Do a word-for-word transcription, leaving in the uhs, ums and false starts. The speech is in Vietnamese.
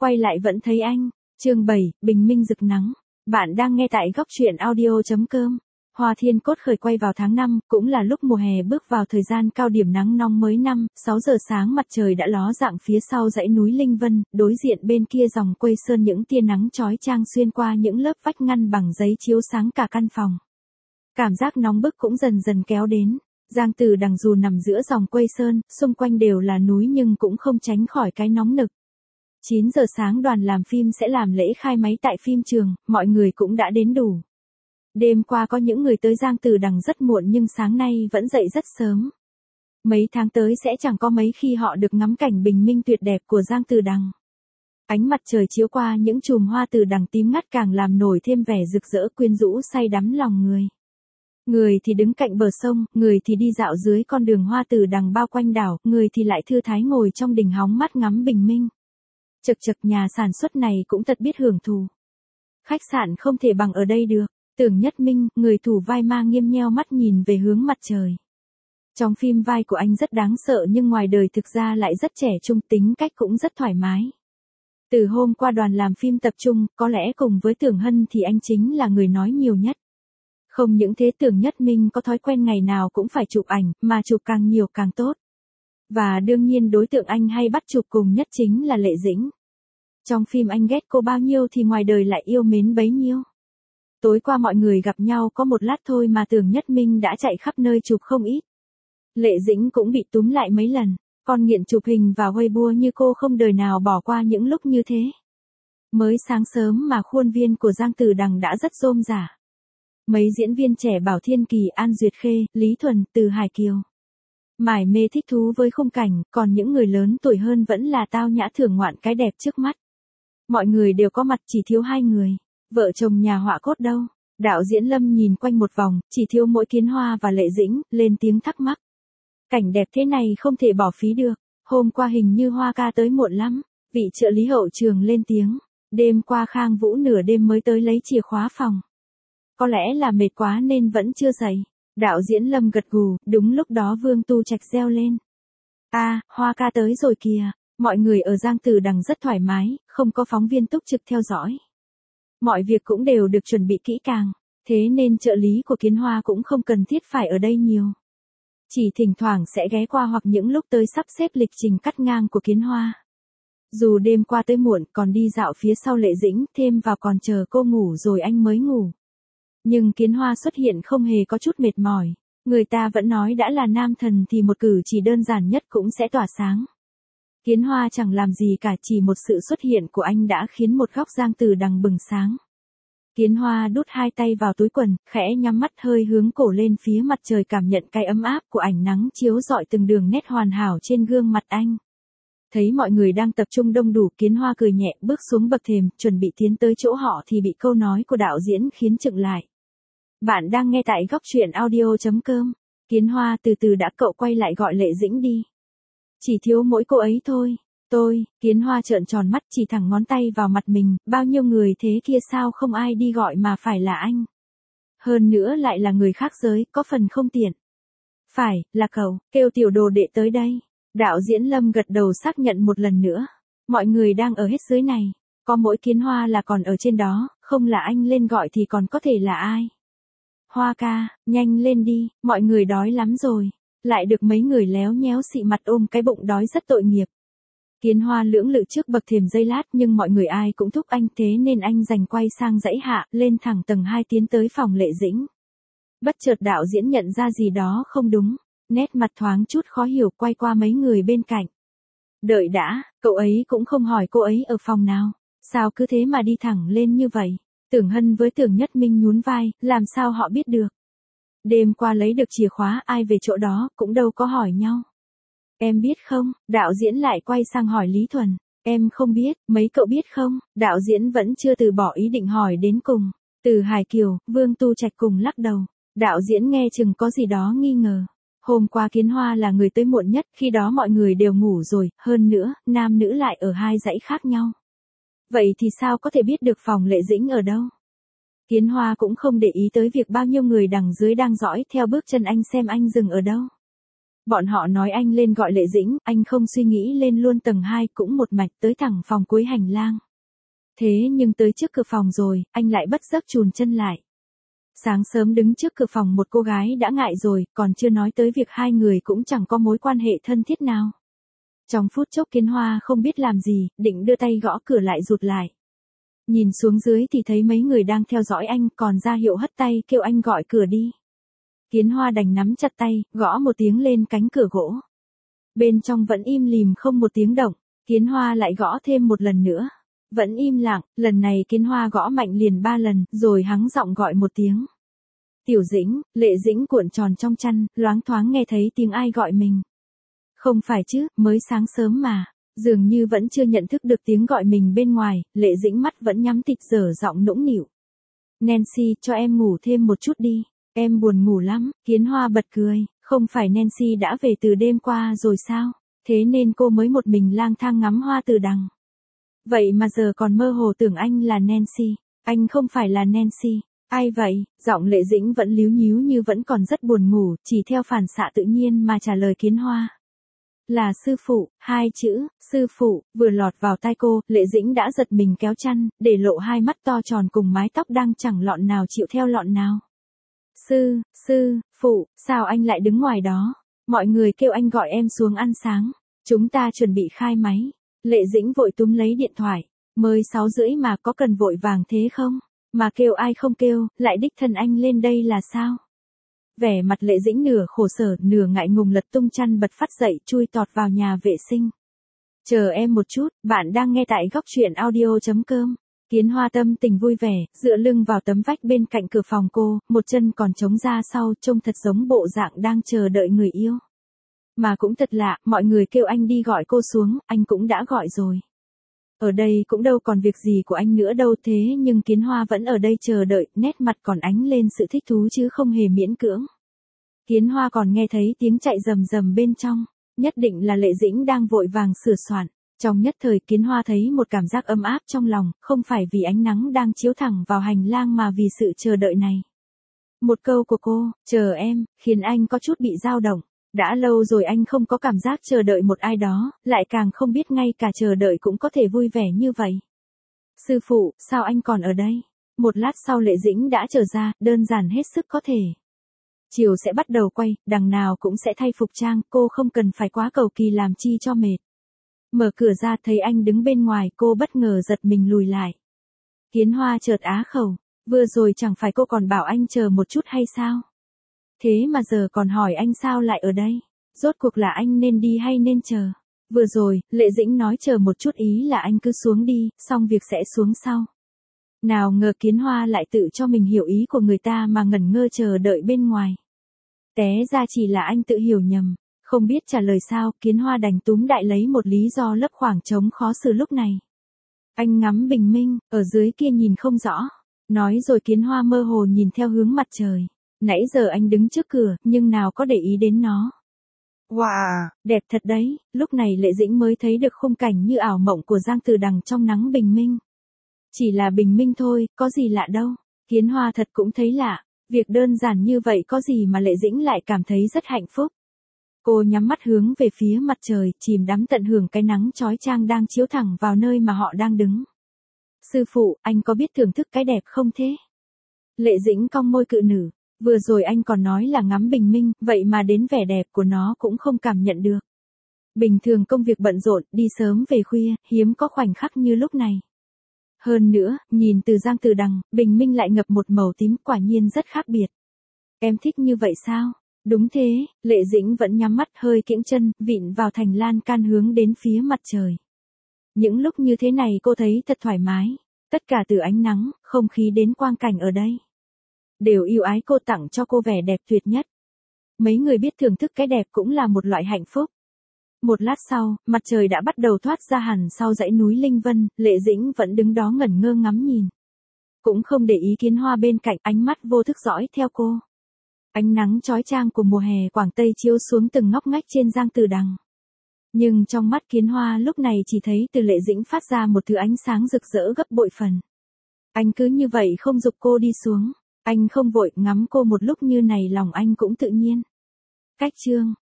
Quay lại vẫn thấy anh. Chương bảy, bình minh rực nắng. Bạn đang nghe tại góc truyện audio chấm com. Hoa Thiên Cốt khởi quay vào tháng năm, cũng là lúc mùa hè bước vào thời gian cao điểm nắng nóng mới năm, sáu giờ sáng mặt trời đã ló dạng phía sau dãy núi Linh Vân, đối diện bên kia dòng Quây Sơn những tia nắng chói chang xuyên qua những lớp vách ngăn bằng giấy chiếu sáng cả căn phòng. Cảm giác nóng bức cũng dần dần kéo đến. Giang Tử Đằng dù nằm giữa dòng Quây Sơn, xung quanh đều là núi nhưng cũng không tránh khỏi cái nóng nực. chín giờ sáng đoàn làm phim sẽ làm lễ khai máy tại phim trường, mọi người cũng đã đến đủ. Đêm qua có những người tới Giang Tử Đằng rất muộn nhưng sáng nay vẫn dậy rất sớm. Mấy tháng tới sẽ chẳng có mấy khi họ được ngắm cảnh bình minh tuyệt đẹp của Giang Tử Đằng. Ánh mặt trời chiếu qua những chùm hoa tử đằng tím ngắt càng làm nổi thêm vẻ rực rỡ quyến rũ say đắm lòng người. Người thì đứng cạnh bờ sông, người thì đi dạo dưới con đường hoa tử đằng bao quanh đảo, người thì lại thư thái ngồi trong đình hóng mát ngắm bình minh. Chật chật nhà sản xuất này cũng thật biết hưởng thụ. Khách sạn không thể bằng ở đây được. Tưởng Nhất Minh, người thủ vai ma nghiêm nheo mắt nhìn về hướng mặt trời. Trong phim vai của anh rất đáng sợ nhưng ngoài đời thực ra lại rất trẻ trung, tính cách cũng rất thoải mái. Từ hôm qua đoàn làm phim tập trung, có lẽ cùng với Tưởng Hân thì anh chính là người nói nhiều nhất. Không những thế Tưởng Nhất Minh có thói quen ngày nào cũng phải chụp ảnh, mà chụp càng nhiều càng tốt. Và đương nhiên đối tượng anh hay bắt chụp cùng nhất chính là Lệ Dĩnh. Trong phim anh ghét cô bao nhiêu thì ngoài đời lại yêu mến bấy nhiêu. Tối qua mọi người gặp nhau có một lát thôi mà Tưởng Nhất Minh đã chạy khắp nơi chụp không ít. Lệ Dĩnh cũng bị túm lại mấy lần, con nghiện chụp hình và Weibo như cô không đời nào bỏ qua những lúc như thế. Mới sáng sớm mà khuôn viên của Giang Tử Đằng đã rất rôm rả. Mấy diễn viên trẻ Bảo Thiên Kỳ, An Duyệt Khê, Lý Thuần, Từ Hải Kiều mải mê thích thú với khung cảnh, còn những người lớn tuổi hơn vẫn là tao nhã thưởng ngoạn cái đẹp trước mắt. Mọi người đều có mặt chỉ thiếu hai người. Vợ chồng nhà họa cốt đâu? Đạo diễn Lâm nhìn quanh một vòng, chỉ thiếu mỗi Kiến Hoa và Lệ Dĩnh, lên tiếng thắc mắc. Cảnh đẹp thế này không thể bỏ phí được. Hôm qua hình như Hoa ca tới muộn lắm. Vị trợ lý hậu trường lên tiếng. Đêm qua Khang Vũ nửa đêm mới tới lấy chìa khóa phòng. Có lẽ là mệt quá nên vẫn chưa dậy. Đạo diễn Lâm gật gù, đúng lúc đó Vương Tu Trạch reo lên. À, Hoa ca tới rồi kìa. Mọi người ở Giang Tử Đằng rất thoải mái, không có phóng viên túc trực theo dõi. Mọi việc cũng đều được chuẩn bị kỹ càng, thế nên trợ lý của Kiến Hoa cũng không cần thiết phải ở đây nhiều. Chỉ thỉnh thoảng sẽ ghé qua hoặc những lúc tới sắp xếp lịch trình cắt ngang của Kiến Hoa. Dù đêm qua tới muộn còn đi dạo phía sau Lệ Dĩnh, thêm vào còn chờ cô ngủ rồi anh mới ngủ. Nhưng Kiến Hoa xuất hiện không hề có chút mệt mỏi, người ta vẫn nói đã là nam thần thì một cử chỉ đơn giản nhất cũng sẽ tỏa sáng. Kiến Hoa chẳng làm gì cả, chỉ một sự xuất hiện của anh đã khiến một góc Giang Tử Đằng bừng sáng. Kiến Hoa đút hai tay vào túi quần, khẽ nhắm mắt hơi hướng cổ lên phía mặt trời cảm nhận cái ấm áp của ánh nắng chiếu rọi từng đường nét hoàn hảo trên gương mặt anh. Thấy mọi người đang tập trung đông đủ, Kiến Hoa cười nhẹ bước xuống bậc thềm, chuẩn bị tiến tới chỗ họ thì bị câu nói của đạo diễn khiến chững lại. Bạn đang nghe tại góc truyện audio chấm com. Kiến Hoa từ từ đã, cậu quay lại gọi Lệ Dĩnh đi. Chỉ thiếu mỗi cô ấy thôi. Tôi, Kiến Hoa trợn tròn mắt chỉ thẳng ngón tay vào mặt mình, bao nhiêu người thế kia sao không ai đi gọi mà phải là anh. Hơn nữa lại là người khác giới, có phần không tiện. Phải, là cậu, kêu tiểu đồ đệ tới đây. Đạo diễn Lâm gật đầu xác nhận một lần nữa. Mọi người đang ở hết dưới này. Có mỗi Kiến Hoa là còn ở trên đó, không là anh lên gọi thì còn có thể là ai. Hoa ca, nhanh lên đi, mọi người đói lắm rồi. Lại được mấy người léo nhéo xị mặt ôm cái bụng đói rất tội nghiệp. Kiến Hoa lưỡng lự trước bậc thềm giây lát nhưng mọi người ai cũng thúc anh, thế nên anh giành quay sang dãy hạ, lên thẳng tầng hai tiến tới phòng Lệ Dĩnh. Bất chợt đạo diễn nhận ra gì đó không đúng, nét mặt thoáng chút khó hiểu quay qua mấy người bên cạnh. Đợi đã, cậu ấy cũng không hỏi cô ấy ở phòng nào, sao cứ thế mà đi thẳng lên như vậy. Tưởng Hân với Tưởng Nhất Minh nhún vai, làm sao họ biết được. Đêm qua lấy được chìa khóa ai về chỗ đó, cũng đâu có hỏi nhau. Em biết không, đạo diễn lại quay sang hỏi Lý Thuần. Em không biết, mấy cậu biết không, đạo diễn vẫn chưa từ bỏ ý định hỏi đến cùng. Từ Hải Kiều, Vương Tu Trạch cùng lắc đầu. Đạo diễn nghe chừng có gì đó nghi ngờ. Hôm qua Kiến Hoa là người tới muộn nhất, khi đó mọi người đều ngủ rồi, hơn nữa, nam nữ lại ở hai dãy khác nhau. Vậy thì sao có thể biết được phòng Lệ Dĩnh ở đâu? Kiến Hoa cũng không để ý tới việc bao nhiêu người đằng dưới đang dõi theo bước chân anh xem anh dừng ở đâu. Bọn họ nói anh lên gọi Lệ Dĩnh, anh không suy nghĩ lên luôn tầng hai cũng một mạch tới thẳng phòng cuối hành lang. Thế nhưng tới trước cửa phòng rồi, anh lại bất giấc chùn chân lại. Sáng sớm đứng trước cửa phòng một cô gái đã ngại rồi, còn chưa nói tới việc hai người cũng chẳng có mối quan hệ thân thiết nào. Trong phút chốc Kiến Hoa không biết làm gì, định đưa tay gõ cửa lại rụt lại. Nhìn xuống dưới thì thấy mấy người đang theo dõi anh, còn ra hiệu hất tay kêu anh gọi cửa đi. Kiến Hoa đành nắm chặt tay, gõ một tiếng lên cánh cửa gỗ. Bên trong vẫn im lìm không một tiếng động, Kiến Hoa lại gõ thêm một lần nữa. Vẫn im lặng, lần này Kiến Hoa gõ mạnh liền ba lần, rồi hắng giọng gọi một tiếng. Tiểu Dĩnh, Lệ Dĩnh cuộn tròn trong chăn, loáng thoáng nghe thấy tiếng ai gọi mình. Không phải chứ, mới sáng sớm mà. Dường như vẫn chưa nhận thức được tiếng gọi mình bên ngoài, Lệ Dĩnh mắt vẫn nhắm tịt dở giọng nũng nịu. Nancy, cho em ngủ thêm một chút đi, em buồn ngủ lắm. Kiến Hoa bật cười, không phải Nancy đã về từ đêm qua rồi sao? Thế nên cô mới một mình lang thang ngắm hoa từ đằng. Vậy mà giờ còn mơ hồ tưởng anh là Nancy. Anh không phải là Nancy. Ai vậy? Giọng Lệ Dĩnh vẫn líu nhíu như vẫn còn rất buồn ngủ, chỉ theo phản xạ tự nhiên mà trả lời Kiến Hoa. Là sư phụ, hai chữ, sư phụ, vừa lọt vào tai cô, Lệ Dĩnh đã giật mình kéo chăn, để lộ hai mắt to tròn cùng mái tóc đang chẳng lọn nào chịu theo lọn nào. Sư, sư, phụ, sao anh lại đứng ngoài đó? Mọi người kêu anh gọi em xuống ăn sáng. Chúng ta chuẩn bị khai máy. Lệ Dĩnh vội túm lấy điện thoại. Mới sáu rưỡi mà có cần vội vàng thế không? Mà kêu ai không kêu, lại đích thân anh lên đây là sao? Vẻ mặt Lệ Dĩnh nửa khổ sở, nửa ngại ngùng lật tung chăn bật phát dậy chui tọt vào nhà vệ sinh. Chờ em một chút, bạn đang nghe tại góc truyện audio chấm com. Kiến Hoa tâm tình vui vẻ, dựa lưng vào tấm vách bên cạnh cửa phòng cô, một chân còn chống ra sau, trông thật giống bộ dạng đang chờ đợi người yêu. Mà cũng thật lạ, mọi người kêu anh đi gọi cô xuống, anh cũng đã gọi rồi. Ở đây cũng đâu còn việc gì của anh nữa đâu, thế nhưng Kiến Hoa vẫn ở đây chờ đợi, nét mặt còn ánh lên sự thích thú chứ không hề miễn cưỡng. Kiến Hoa còn nghe thấy tiếng chạy rầm rầm bên trong, nhất định là Lệ Dĩnh đang vội vàng sửa soạn. Trong nhất thời Kiến Hoa thấy một cảm giác ấm áp trong lòng, không phải vì ánh nắng đang chiếu thẳng vào hành lang mà vì sự chờ đợi này. Một câu của cô, chờ em, khiến anh có chút bị dao động. Đã lâu rồi anh không có cảm giác chờ đợi một ai đó, lại càng không biết ngay cả chờ đợi cũng có thể vui vẻ như vậy. Sư phụ, sao anh còn ở đây? Một lát sau Lệ Dĩnh đã trở ra, đơn giản hết sức có thể. Chiều sẽ bắt đầu quay, đằng nào cũng sẽ thay phục trang, cô không cần phải quá cầu kỳ làm chi cho mệt. Mở cửa ra thấy anh đứng bên ngoài, cô bất ngờ giật mình lùi lại. Kiến Hoa chợt á khẩu, vừa rồi chẳng phải cô còn bảo anh chờ một chút hay sao? Thế mà giờ còn hỏi anh sao lại ở đây? Rốt cuộc là anh nên đi hay nên chờ? Vừa rồi, Lệ Dĩnh nói chờ một chút ý là anh cứ xuống đi, xong việc sẽ xuống sau. Nào ngờ Kiến Hoa lại tự cho mình hiểu ý của người ta mà ngẩn ngơ chờ đợi bên ngoài. Té ra chỉ là anh tự hiểu nhầm. Không biết trả lời sao, Kiến Hoa đành túm đại lấy một lý do lấp khoảng trống khó xử lúc này. Anh ngắm bình minh, ở dưới kia nhìn không rõ. Nói rồi Kiến Hoa mơ hồ nhìn theo hướng mặt trời. Nãy giờ anh đứng trước cửa, nhưng nào có để ý đến nó. Wow, đẹp thật đấy, lúc này Lệ Dĩnh mới thấy được khung cảnh như ảo mộng của Giang Từ Đằng trong nắng bình minh. Chỉ là bình minh thôi, có gì lạ đâu. Kiến Hoa thật cũng thấy lạ, việc đơn giản như vậy có gì mà Lệ Dĩnh lại cảm thấy rất hạnh phúc. Cô nhắm mắt hướng về phía mặt trời, chìm đắm tận hưởng cái nắng chói chang đang chiếu thẳng vào nơi mà họ đang đứng. Sư phụ, anh có biết thưởng thức cái đẹp không thế? Lệ Dĩnh cong môi cự nữ. Vừa rồi anh còn nói là ngắm bình minh, vậy mà đến vẻ đẹp của nó cũng không cảm nhận được. Bình thường công việc bận rộn, đi sớm về khuya, hiếm có khoảnh khắc như lúc này. Hơn nữa, nhìn từ Giang Từ Đằng, bình minh lại ngập một màu tím, quả nhiên rất khác biệt. Em thích như vậy sao? Đúng thế, Lệ Dĩnh vẫn nhắm mắt hơi kiễng chân, vịn vào thành lan can hướng đến phía mặt trời. Những lúc như thế này cô thấy thật thoải mái, tất cả từ ánh nắng, không khí đến quang cảnh ở đây. Đều yêu ái cô tặng cho cô vẻ đẹp tuyệt nhất. Mấy người biết thưởng thức cái đẹp cũng là một loại hạnh phúc. Một lát sau, mặt trời đã bắt đầu thoát ra hẳn sau dãy núi Linh Vân, Lệ Dĩnh vẫn đứng đó ngẩn ngơ ngắm nhìn. Cũng không để ý Kiến Hoa bên cạnh, ánh mắt vô thức dõi theo cô. Ánh nắng chói chang của mùa hè Quảng Tây chiếu xuống từng ngóc ngách trên Giang Từ Đằng. Nhưng trong mắt Kiến Hoa lúc này chỉ thấy từ Lệ Dĩnh phát ra một thứ ánh sáng rực rỡ gấp bội phần. Anh cứ như vậy không giục cô đi xuống. Anh không vội, ngắm cô một lúc như này lòng anh cũng tự nhiên. Cách chương